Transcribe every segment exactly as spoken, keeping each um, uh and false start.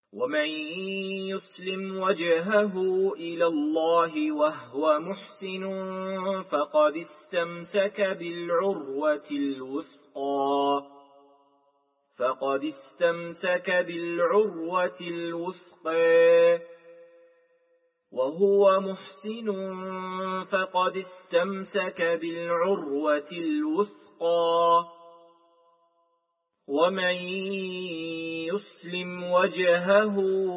ومن يسلم وجهه إلى الله وهو محسن فقد استمسك بالعروة الوثقى فقد استمسك بالعروة الوثقى وهو محسن فقد استمسك بالعروة الوثقى ومن يسلم وجهه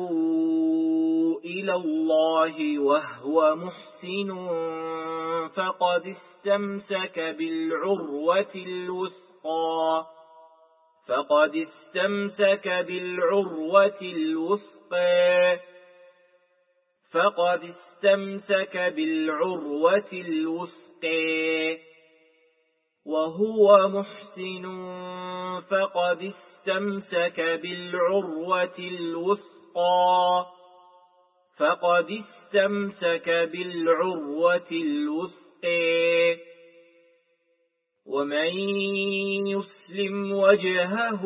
إلى الله وهو محسن فقد استمسك بالعروة الوثقى فقد استمسك بالعروة الوثقى فقد استمسك بالعروة الوثقى وهو محسن فقد استمسك بالعروة الوثقى فقد استمسك بالعروة الوثقى ومن يسلم وجهه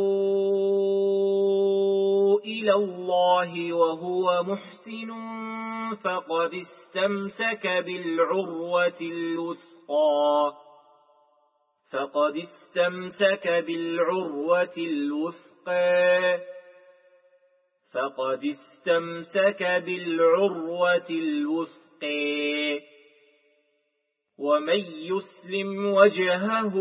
إلى الله وهو محسن فقد استمسك بالعروة الوثقى فقد استمسك بالعروة الوثقى فقد استمسك بالعروة الوثقى ومن يسلم وجهه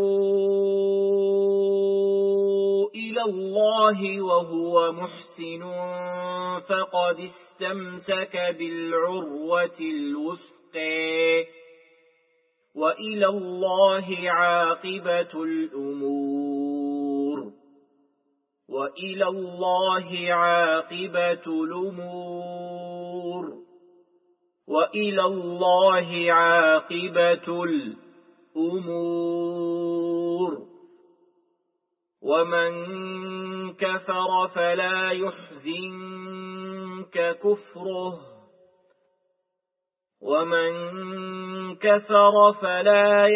إلى الله وهو محسن فقد استمسك بالعروة الوثقى وإلى الله عاقبة الأمور وإلى الله عاقبة الأمور وإلى الله عاقبة الأمور ومن كفر فلا يحزنك كفره ومن كفر فلا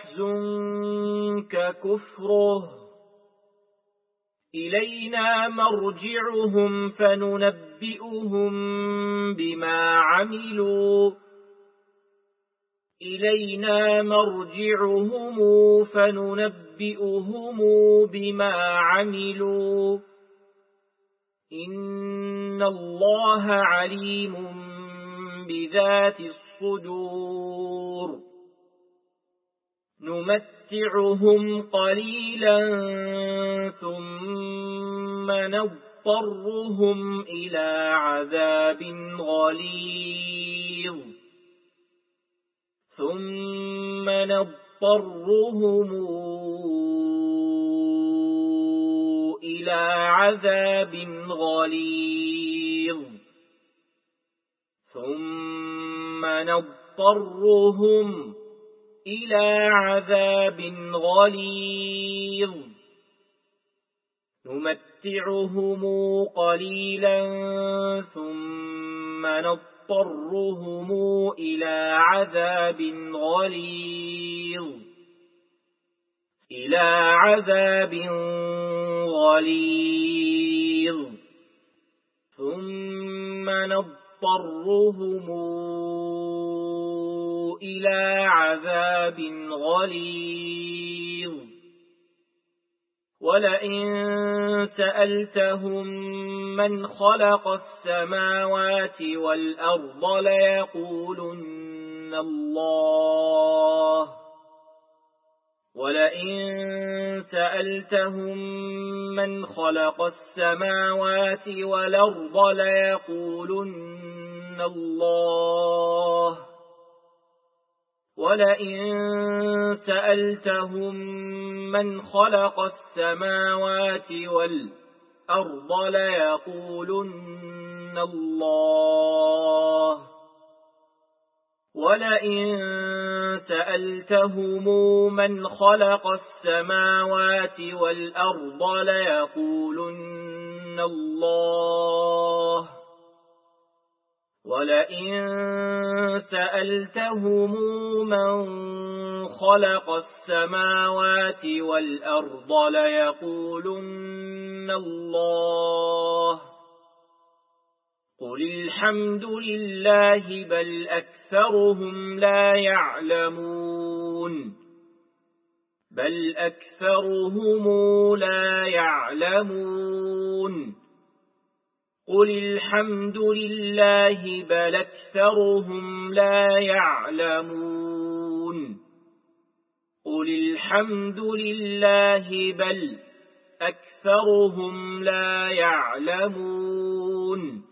يحزنك كفره إلينا مرجعهم فننبئهم بما عملوا إلينا مرجعهم فننبئهم بما عملوا إن الله عليم بذات الصدور نمتعهم قليلا ثم نضطرهم إلى عذاب غليظ ثم نضطرهم إلى عذاب غليظ ثم نضطرهم إلى عذاب غليظ نمتعهم قليلا ثم نضطرهم إلى عذاب غليظ إلى عذاب غليظ ثم نضطرهم إلى عذاب غليظ ولئن سألتهم من خلق السماوات والأرض ليقولن الله ولئن سألتهم من خلق السماوات والأرض ليقولن الله ولئن سألتهم من خلق السماوات والأرض ليقولن الله ولئن سألتهم من خلق السماوات والأرض ليقولن الله ولئن سألتهم من خلق السماوات والأرض ليقولن الله قل الحمد لله بل أكثرهم لا يعلمون بل أكثرهم لا يعلمون قل الحمد لله بل أكثرهم لا يعلمون قل الحمد لله بل أكثرهم لا يعلمون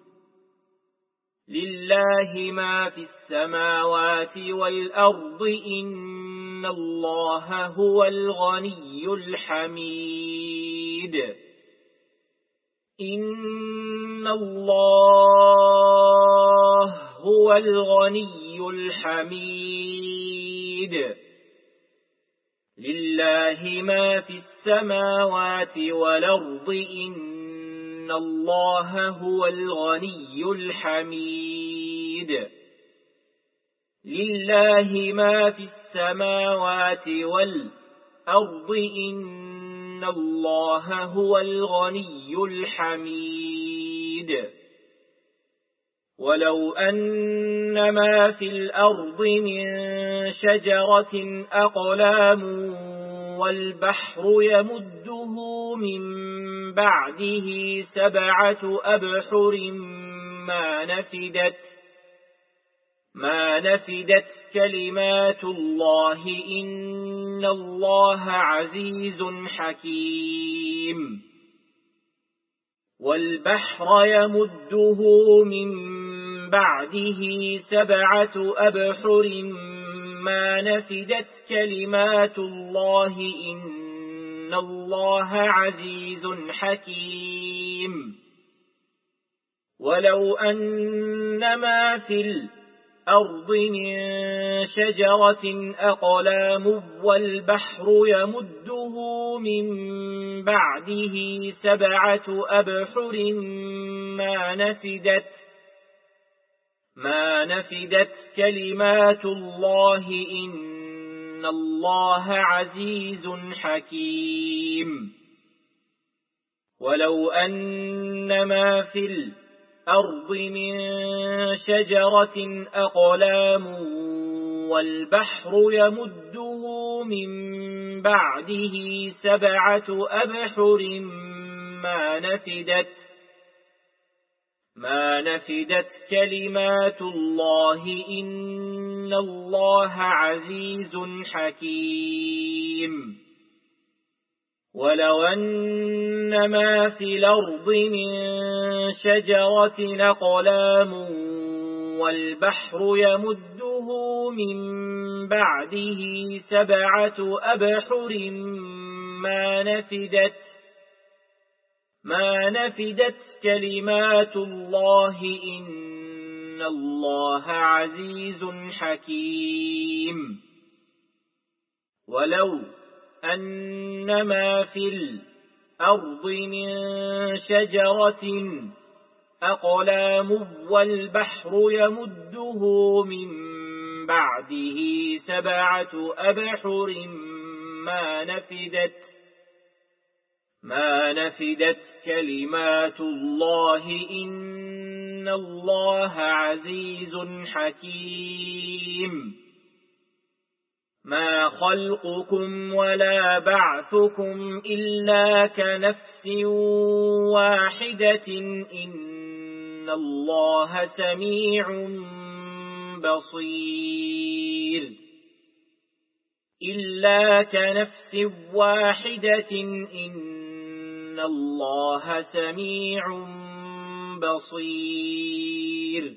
لله ما في السماوات والأرض إن الله هو الغني الحميد إن الله هو الغني الحميد لله ما في السماوات والأرض إن الله هو الغني الحميد لله ما في السماوات والأرض إن الله هو الغني الحميد ولو أن ما في الأرض من شجرة أقلام والبحر يمده من بعده سبعة أبحر ما نفدت ما نفدت كلمات الله إن الله عزيز حكيم والبحر يمده من بعده سبعة أبحر ما نفدت كلمات الله إن الله عزيز حكيم ولو أن ما في الأرض من شجرة أقلام والبحر يمده من بعده سبعة أبحر ما نفدت ما نفدت كلمات الله إن الله عزيز حكيم ولو أن ما في الأرض من شجرة أقلام والبحر يمده من بعده سبعة أبحر ما نفدت ما نفدت كلمات الله إن الله عزيز حكيم ولو أن ما في الأرض من شجرة أقلام والبحر يمده من بعده سبعة أبحر ما نفدت ما نفدت كلمات الله إن الله عزيز حكيم ولو أن ما في الأرض من شجرة أقلام والبحر يمده من بعده سبعة أبحر ما نفدت ما نفدت كلمات الله إن الله عزيز حكيم ما خلقكم ولا بعثكم إلا كنفس واحدة إن الله سميع بصير إلا كنفس واحدة إن الله سميع بصير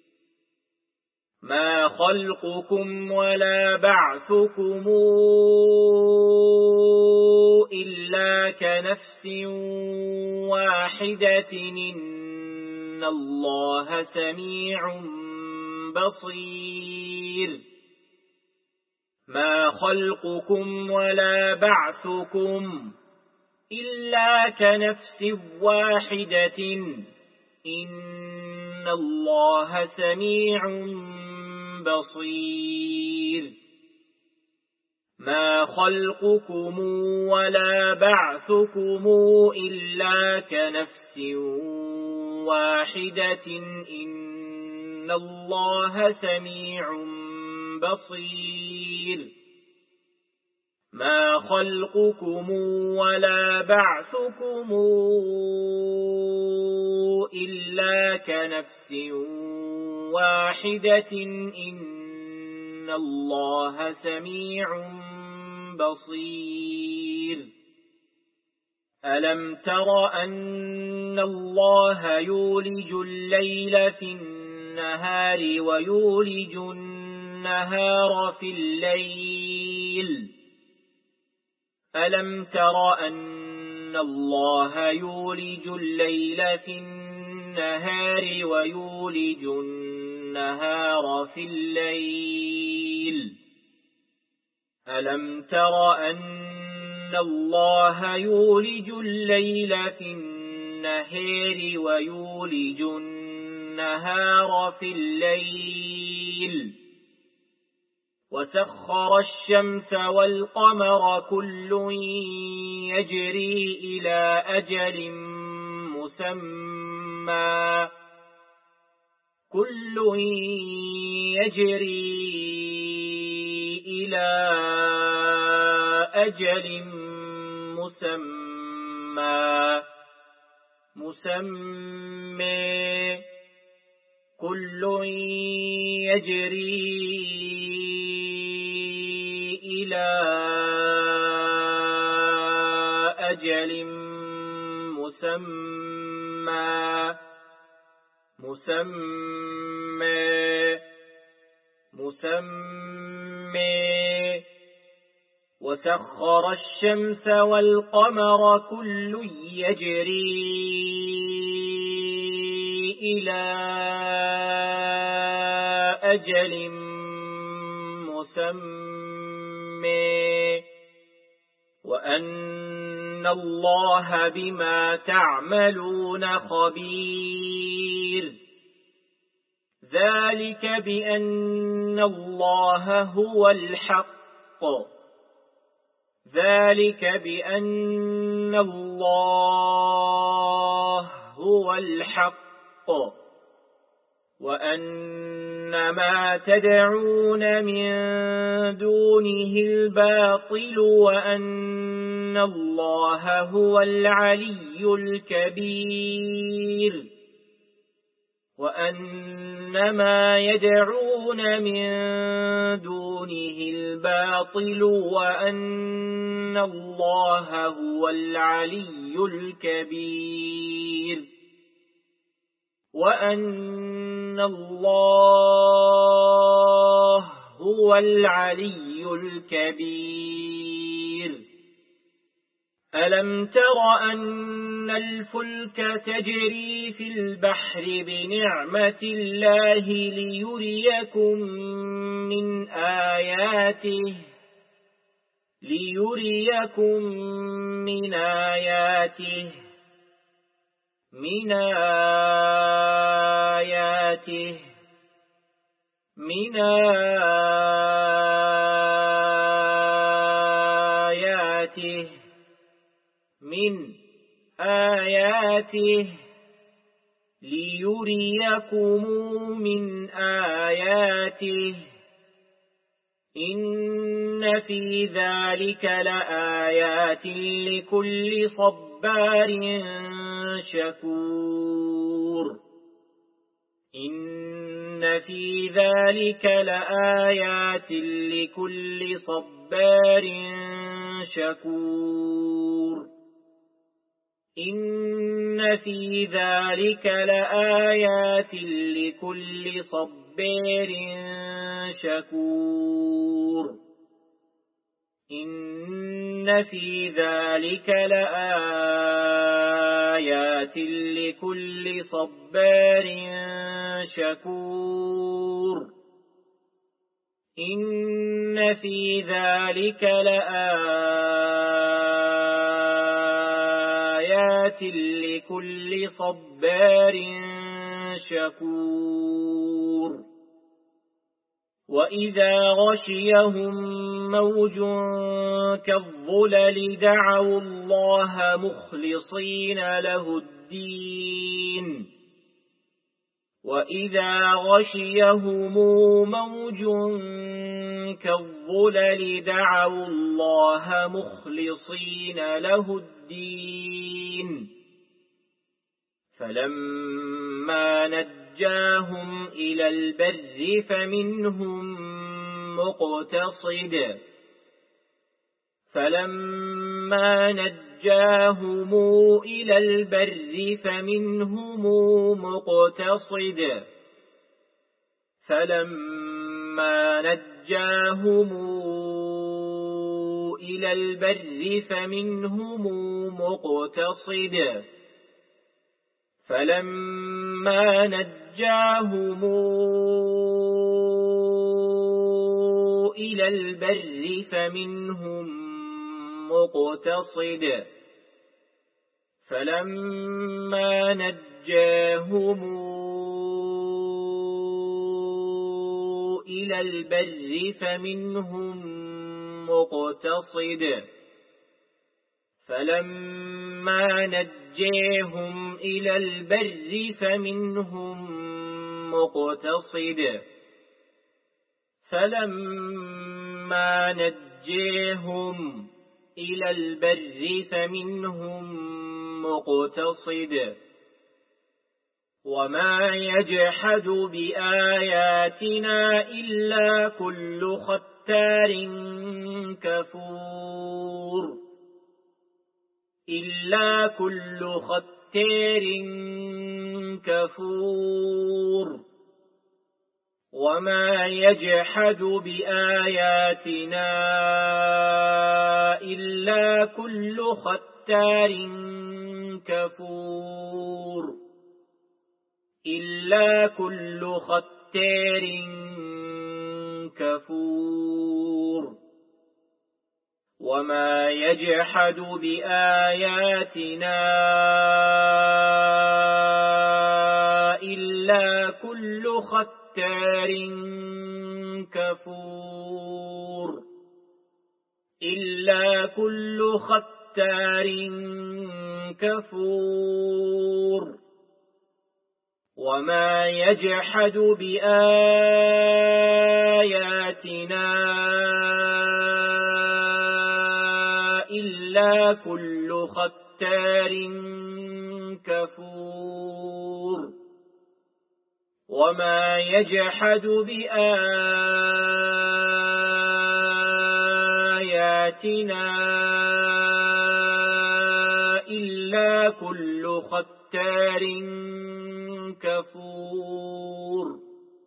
ما خلقكم ولا بعثكم إلا كنفس واحدة إن الله سميع بصير ما خلقكم ولا بعثكم إلا كنفس واحدة إن الله سميع بصير ما خلقكم ولا بعثكم إلا كنفس واحدة إن الله سميع بصير ما خلقكم ولا بعثكم إلا كنفس واحدة إن الله سميع بصير ألم تر أن الله يولج الليل في النهار ويولج النهار في الليل ألم تر أن الله يولج الليل في النهار ويولج النهار في الليل ألم تر أن الله يولج الليل في النهار ويولج النهار في الليل وسخر الشمس والقمر كل يجري إلى أجل مسمى كل يجري إلى أجل مسمى مسمى كل يجري إلى أجل مسمى مسمى مسمى وسخر الشمس والقمر كل يجري إلى أجل مسمى وأن الله بما تعملون خبير ذلك بأن الله هو الحق ذلك بأن الله هو الحق وأن ما تدعون من دونه الباطل وأن الله هو العلي الكبير وأن ما يدعون من دونه الباطل وأن الله هو العلي الكبير وأن الله هو العلي الكبير ألم تر أن الفلك تجري في البحر بنعمة الله ليريكم من آياته ليريكم من آياته من آياته من آياته من آياته ليريكم من آياته إن في ذلك لآيات لكل صبار شكور إن في ذلك لآيات لكل صبار شكور إن في ذلك لآيات لكل صبار شكور إن في ذلك لآيات لكل صبار شكور إن في ذلك لآيات لكل صبار شكور وإذا غشيهم موج كالظلل دعوا الله مخلصين له الدين وإذا غشيهم موج كالظلل دعوا الله مخلصين له الدين فلما نجاهم إلى البر فمنهم مقتصد فلما نجاهم إلى البر فمنهم مقتصد فلما نجاهم إلى البر فمنهم مقتصد فلما نجاهم إلى البر فمنهم مقتصد فلما نجاهم إلى البر فمنهم مقتصد فلما نجاهم إلى البر فمنهم مقتصد فلما نجاهم إلى البر فمنهم مقتصد وما يجحد بآياتنا إلا كل ختار كفور إلا كل ختار كفور وما يجحد بآياتنا إلا كل ختار كفور إلا كل ختار كفور وما يجحد بآياتنا إلا كل ختار كفور إلا كل ختار كفور وما يجحد بآياتنا إلا كل ختار كفور وما يجحد بآياتنا إلا كل ختار كفور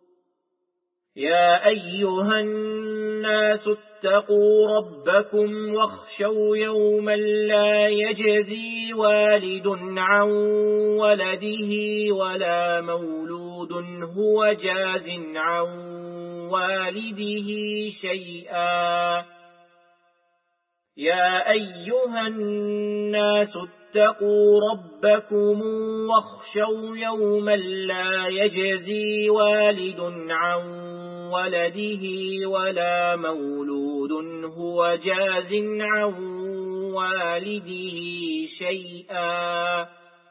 يا أيها الناس اتقوا ربكم واخشوا يوما لا يجزي والد عن ولده ولا مولود هو جاز عن والده شيئا يا أيها الناس اتقوا ربكم واخشوا يوما لا يجزي والد عن ولده ولا مولود هو جاز عن والده شيئا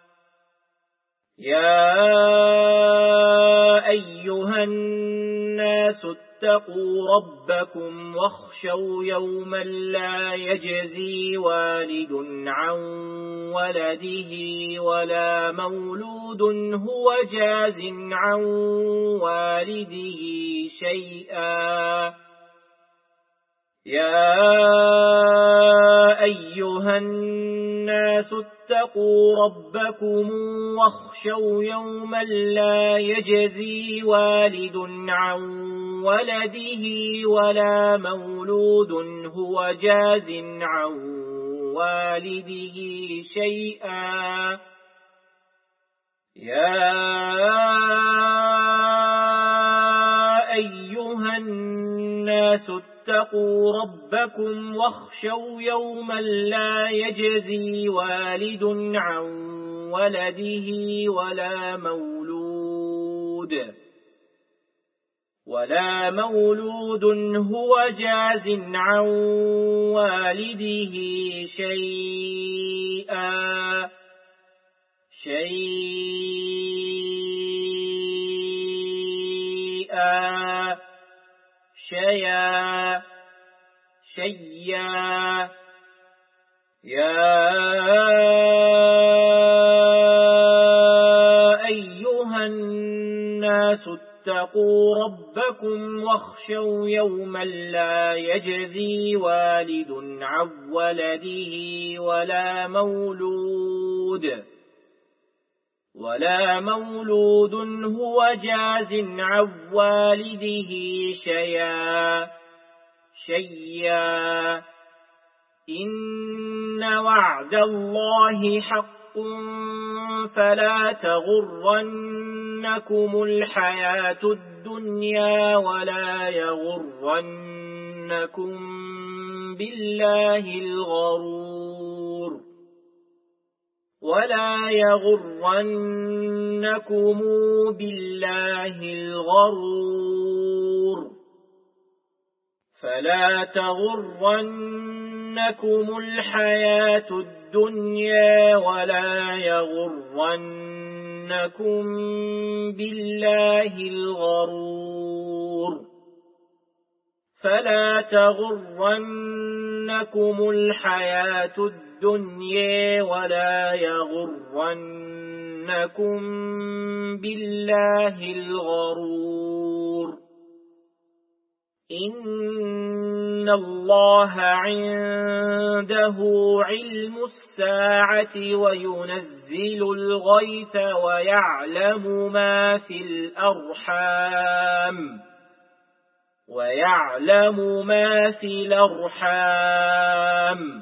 يا أيها الناس اتقوا ربكم واخشوا يوما لا يجزي والد عن ولده ولا مولود هو جاز عن والده شيئا يا أيها الناس اتقوا ربكم واخشوا يوما لا يجزي والد عن ولده ولا مولود هو جاز عن والده شيئا يا أيها الناس اتقوا ربكم واخشوا يوما لا يجزي والد عن ولده ولا مولود ولا مولود هو جاز عن والده شيئا شيئا شيئا شيئا يا أيها الناس اتقوا ربكم واخشوا يوما لا يجزي والد عن ولده ولا مولود ولا مولود هو جاز عن والده شيئا شيئا إن وعد الله حق فلا تغرنكم الحياة الدنيا ولا يغرنكم بالله الغرور ولا يغرنكم بالله الغرور فلا تغرنكم الحياة الدنيا ولا يغرنكم بالله الغرور فلا تغرنكم الحياة الدنيا ولا يغرنكم بالله الغرور إن الله عنده علم الساعة وينزل الغيث ويعلم ما في الأرحام ويعلم ما في الأرحام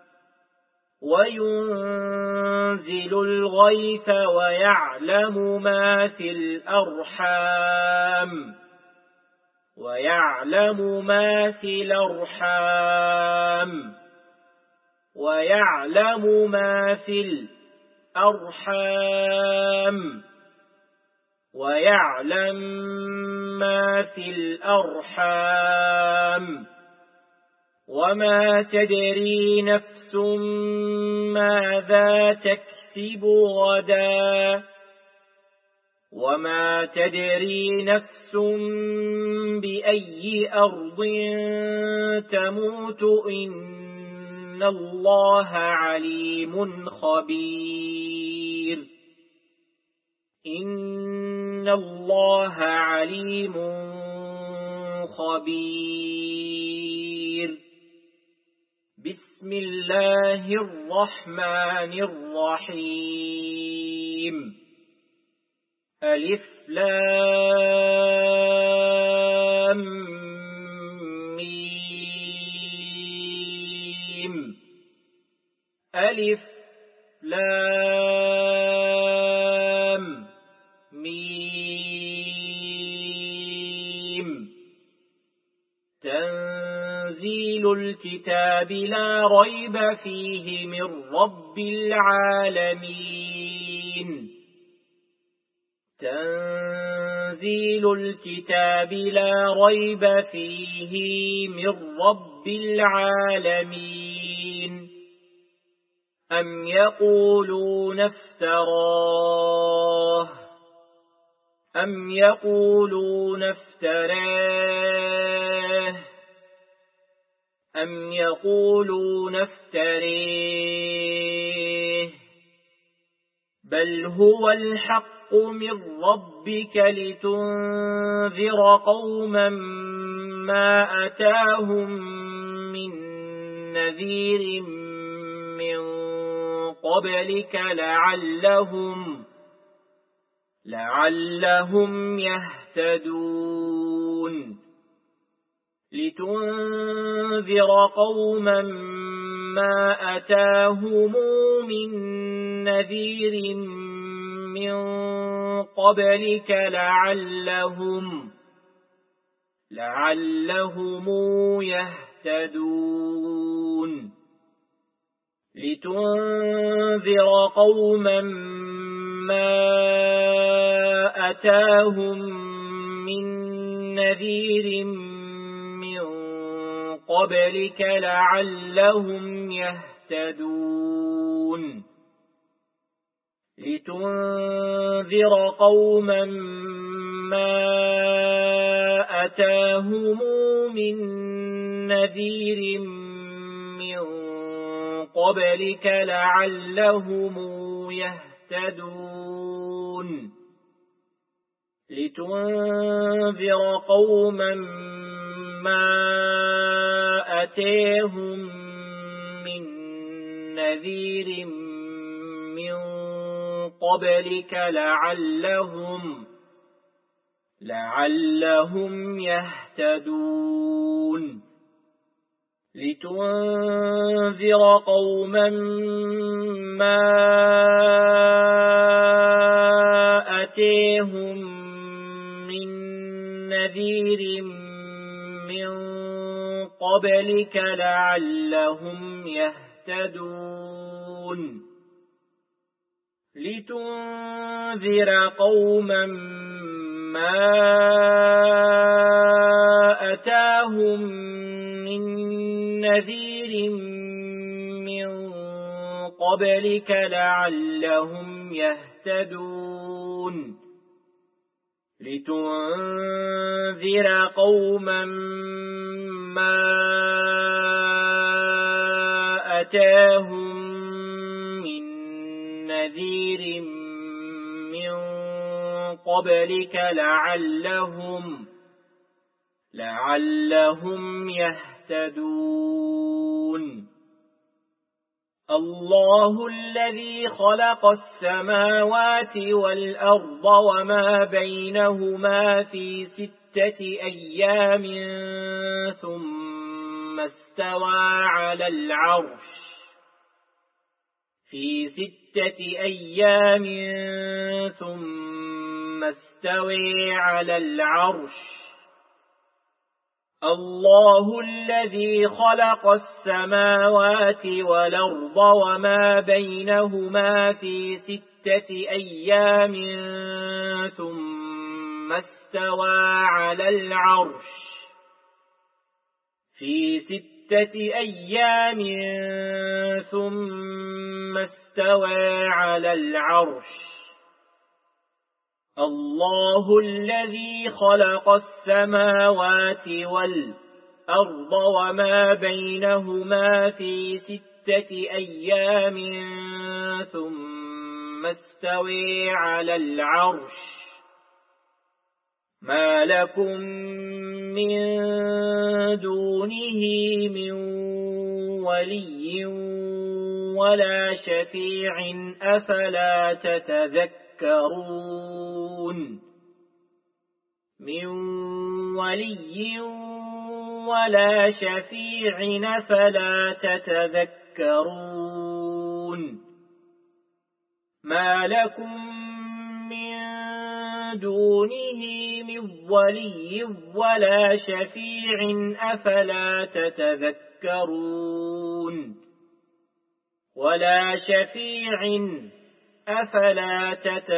وينزل الغيث ويعلم ما في الأرحام ويعلم ما في الأرحام ويعلم ما في الأرحام ويعلم ما في الأرحام وما تدري نفس ماذا تكسب غدا وما تدري نفس بأي أرض تموت إن الله عليم خبير إن الله عليم خبير بسم الله الرحمن الرحيم ألف لام ميم ألف لام ميم تنزيل الكتاب لا ريب فيه من رب العالمين تنزيل الكتاب لا ريب فيه من رب العالمين أم يقولون افتراه أم يقولون افتراه أم يقولون افتريه بل هو الحق من ربك لتنذر قوما ما أتاهم من نذير من قبلك لعلهم لعلهم يهتدون لتنذر قوما ما أتاهم من نذير من قبلك لعلهم لعلهم يهتدون لتنذر قوما ما أتاهم من نذير من قبلك لعلهم يهتدون لتنذر قوما ما أتاهم من نذير من قبلك لعلهم يهتدون لتنذر قوما ما أتاهم من نذير من قبلك لعلهم لعلهم يهتدون لتنذر قوما ما أتاهم من نذير من قبلك لعلهم يهتدون لتنذر قوما ما أتاهم من نذير من قبلك لعلهم يهتدون لتنذر قوما ما أتاهم من نذير من قبلك لعلهم لعلهم يهتدون الله الذي خلق السماوات والأرض وما بينهما في ستة أيام ثم استوى على العرش في ستة أيام ثم استوى على العرش الله الذي خلق السماوات والأرض وما بينهما في ستة أيام ثم استوى على العرش في ستة أيام ثم استوى على العرش الله الذي خلق السماوات والأرض وما بينهما في ستة أيام ثم استوى على العرش ما لكم من دونه من ولي ولا شفيع أفلا تتذكرون من ولي ولا شفيع أفلا تتذكرون ما لكم من دونه من ولي ولا شفيع أفلا تتذكرون ولا شفيع أفلا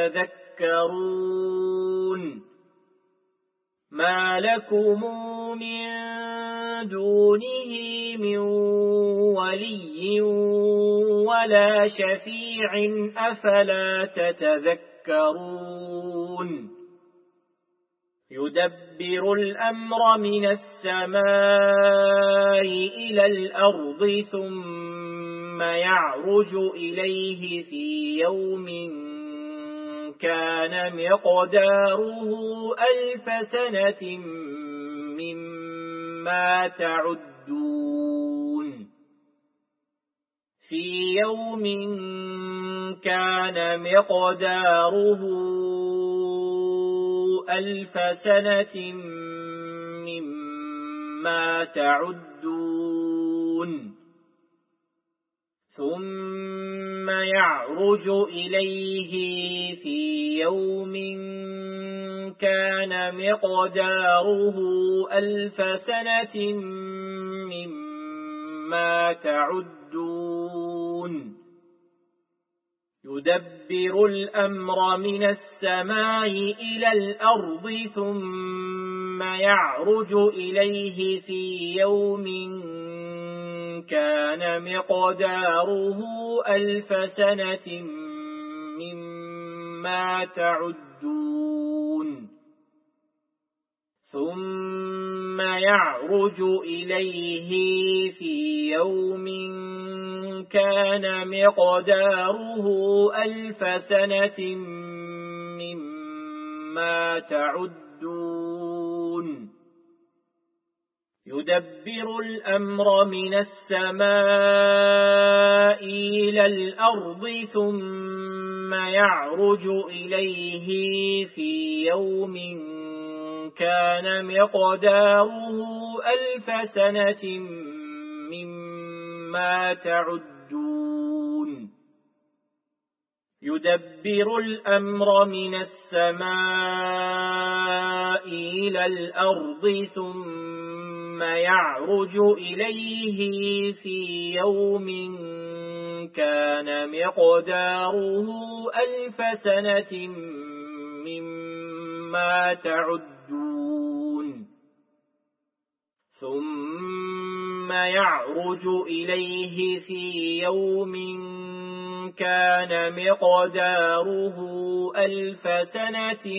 تتذكرون ما لكم من دونه من ولي ولا شفيع أفلا تتذكرون يدبر الأمر من السماء إلى الأرض ثم يعرج إليه في يوم كان مقداره ألف سنة مما تعدون في يوم كان مقداره ألف سنة مما تعدون ثم يعرج إليه في يوم كان مقداره ألف سنة مما تعدون يدبر الأمر من السماء إلى الأرض ثم يعرج إليه في يوم كان مقداره ألف سنة مما تعدون ثم يعرج إليه في يوم كان مقداره ألف سنة مما تعدون يدبر الأمر من السماء إلى الأرض ثم يعرج إليه في يوم كان مقداره ألف سنة مما تعدون يدبر الأمر من السماء إلى الأرض ثم يعرج إليه في يوم كان مقداره ألف سنة مما تعدون ثم يعرج إليه في يوم كان مقداره ألف سنة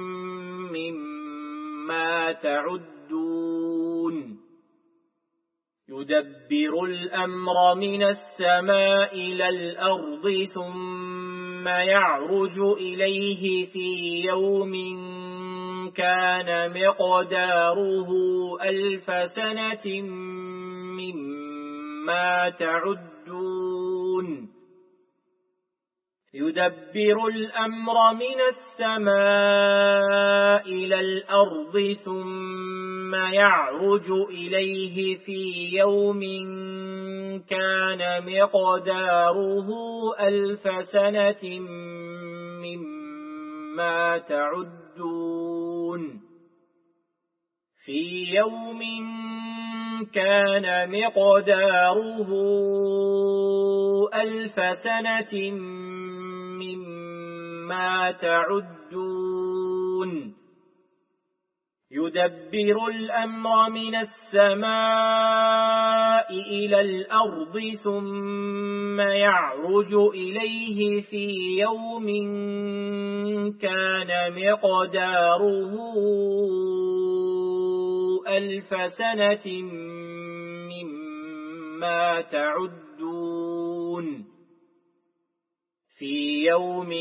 مما تعدون يدبر الأمر من السماء إلى الأرض ثم يعرج إليه في يوم كان مقداره ألف سنة مما تعدون يدبر الأمر من السماء إلى الأرض ثم يعرج إليه في يوم كان مقداره ألف سنة مما تعدون في يوم كان مقداره ألف سنة مما تعدون يدبر الأمر من السماء إلى الأرض ثم يعرج إليه في يوم كان مقداره ألف سنة مما تعدون في يوم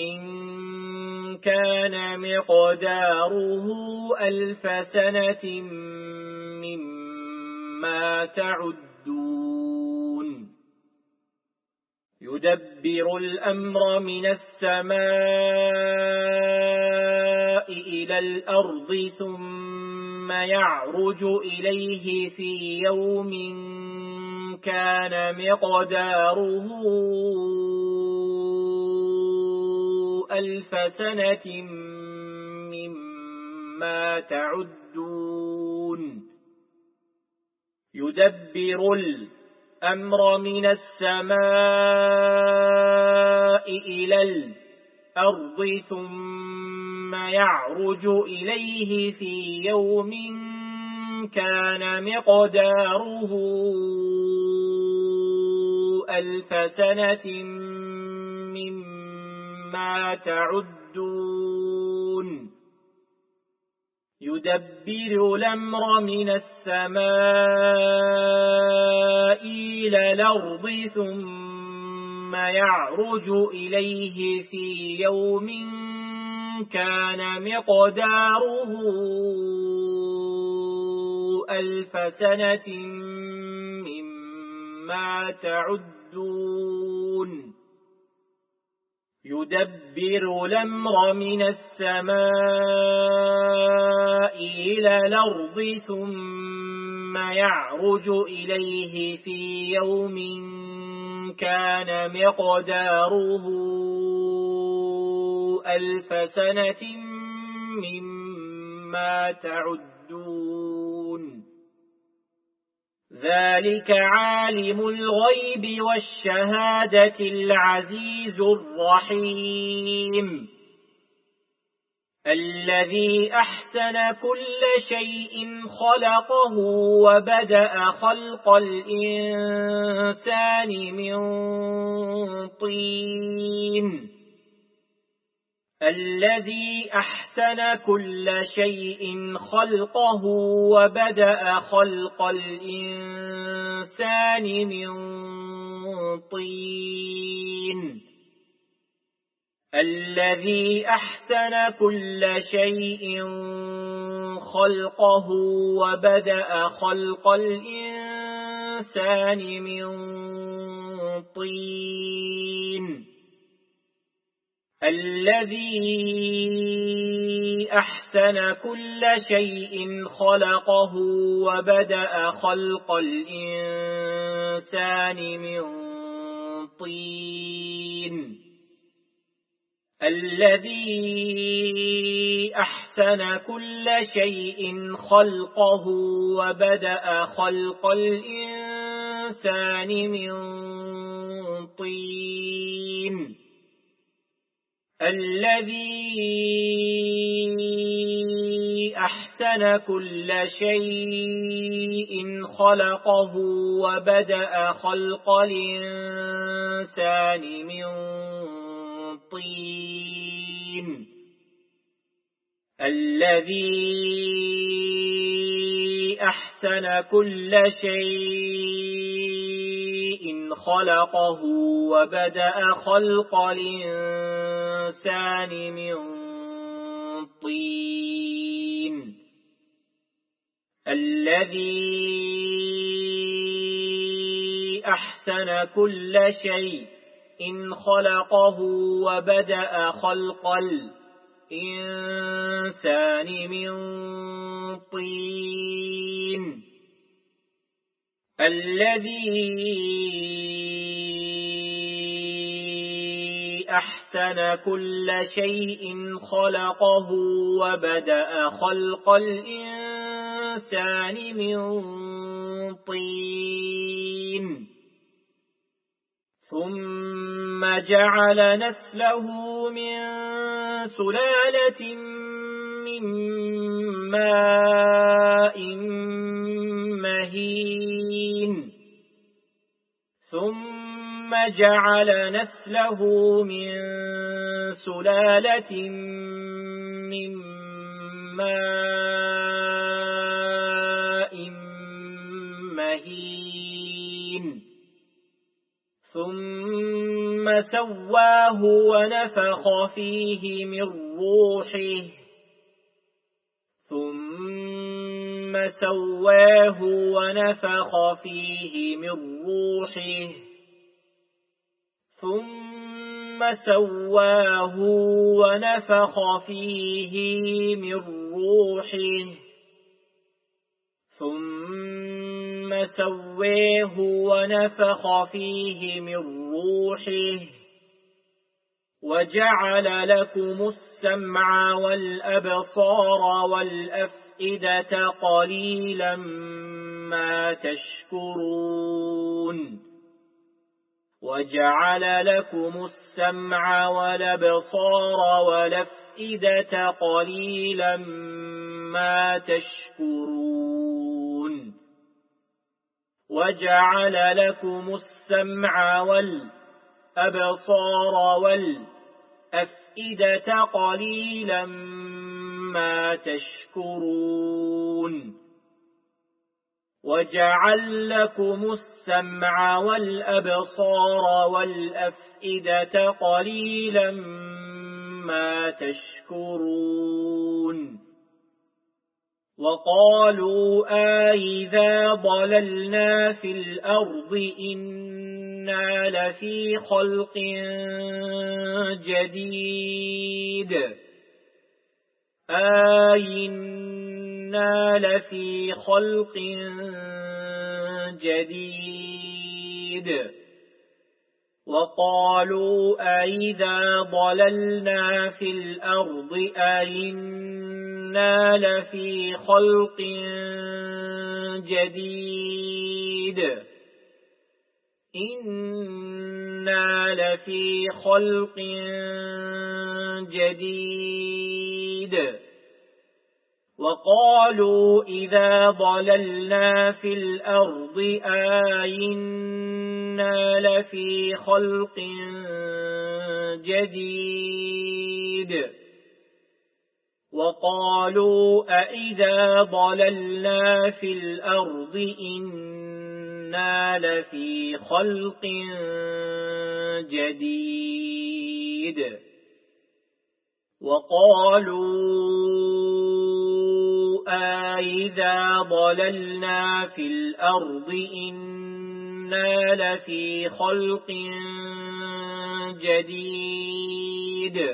كان مقداره ألف سنة مما تعدون يدبر الأمر من السماء إلى الأرض ثم يعرج إليه في يوم كان مقداره ألف سنة مما تعدون يدبر الأمر من السماء إلى الأرض ثم يعرج إليه في يوم كان مقداره ألف سنة مما تعدون يدبر الأمر من السماء إلى الأرض ثم يعرج إليه في يوم كان مقداره ألف سنة مما تعدون يدبر الأمر من السماء إلى الأرض ثم يعرج إليه في يوم كان مقداره ألف سنة مما تعدون ذلك عالم الغيب والشهادة العزيز الرحيم الذي أحسن كل شيء خلقه وبدأ خلق الإنسان من طين الذي أحسن كل شيء خلقه وبدأ خلق الإنسان من طين الذي أحسن كل شيء خلقه وبدأ خلق الإنسان من طين الذي أحسن كل شيء خلقه وبدأ خلق الإنسان من طين الذي أحسن كل شيء خلقه وبدأ خلق الإنسان من طين الذي أحسن كل شيء خلقه وبدأ خلق الإنسان من طين الذي أحسن كل شيء خلقه وبدأ خلق الإنسان من طين الذي أحسن كل شيء إن خلقه وبدأ خلق الإنسان من طين الذي أحسن كل شيء خلقه وبدأ خلق الإنسان من طين ثم جعل نسله من سلالة من ماء مهين ثم جعل نسله من سلالة من ماء مهين ثم سواه ونفخ فيه من روحه ثم سواه ونفخ فيه من روحه ثم سواه ونفخ فيه من روحه ثم سواه ونفخ فيه من روحه وجعل لكم السمع والأبصار والأفئدة قليلا ما تشكرون وجعل لكم السمع والأبصار والأفئدة قليلا ما تشكرون وجعل لكم السمع والأبصار والأفئدة قليلا ما تشكرون وجعل لكم السمع والأبصار والأفئدة قليلا ما تشكرون وقالوا أإذا ضللنا في الأرض إنا لفي خلق جديد أإنا لفي خلق جديد وقالوا أإذا ضللنا في الأرض أإنا لفي خلق جديد إنا لفي خلق جديد وقالوا إذا ضللنا في الأرض أإنا لفي خلق جديد وقالوا أإذا ضللنا في الأرض إنا لفي خلق جديد وقالوا أإذا ضللنا في الأرض إنا لفي خلق جديد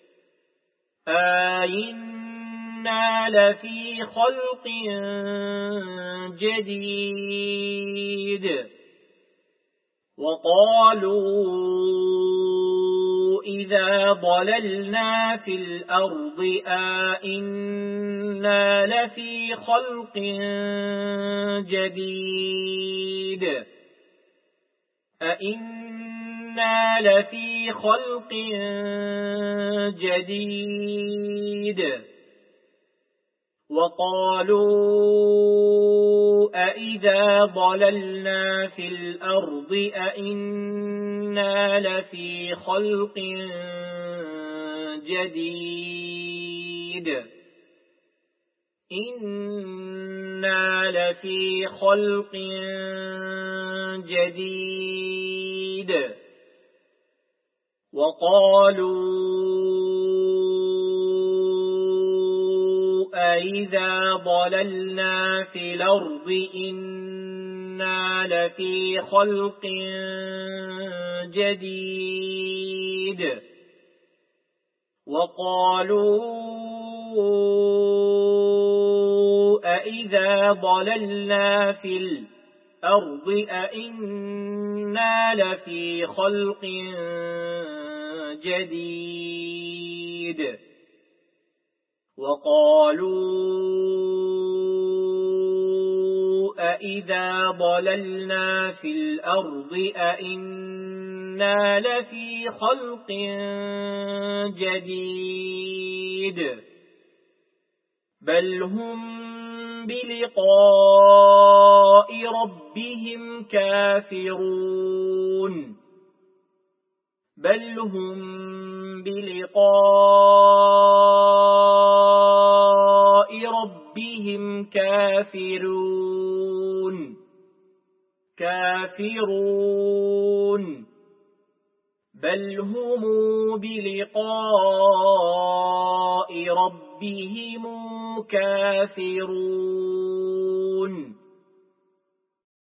أإنا لفي خلق جديد وقالوا إذا ضللنا في الأرض أإنا لفي خلق جديد أإنا لفي خلق جديد وقالوا أإذا ضللنا في الأرض أإنا لفي خلق جديد إنا لفي خلق جديد وقالوا أإذا ضللنا في الأرض إنا لفي خلق جديد وقالوا أإذا ضللنا في الأرض أإنا لفي خلق جديد وقالوا أإذا ضللنا في الأرض أإنا لفي خلق جديد بل هم بلقاء ربهم كافرون بل هم بلقاء ربهم كافرون كافرون بل هم بلقاء ربهم كافرون